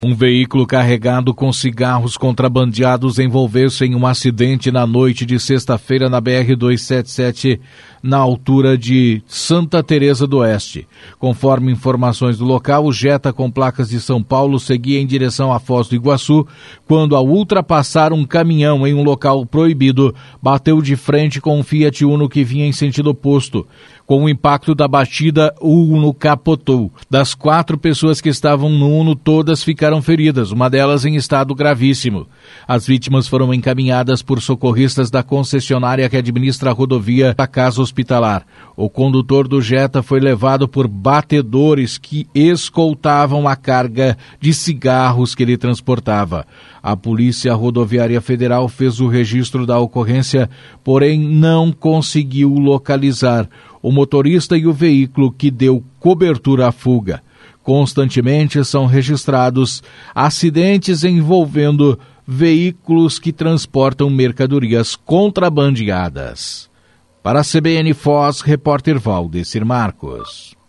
Um veículo carregado com cigarros contrabandeados envolveu-se em um acidente na noite de sexta-feira na BR-277, na altura de Santa Teresa do Oeste. Conforme informações do local, o Jetta com placas de São Paulo seguia em direção à Foz do Iguaçu, quando, ao ultrapassar um caminhão em um local proibido, bateu de frente com um Fiat Uno que vinha em sentido oposto. Com o impacto da batida, o Uno capotou. Das 4 pessoas que estavam no Uno, todas ficaram feridas, uma delas em estado gravíssimo. As vítimas foram encaminhadas por socorristas da concessionária que administra a rodovia à casa hospitalar. O condutor do Jetta foi levado por batedores que escoltavam a carga de cigarros que ele transportava. A Polícia Rodoviária Federal fez o registro da ocorrência, porém não conseguiu localizar o motorista e o veículo que deu cobertura à fuga. Constantemente são registrados acidentes envolvendo veículos que transportam mercadorias contrabandeadas. Para a CBN Foz, repórter Valdecir Marcos.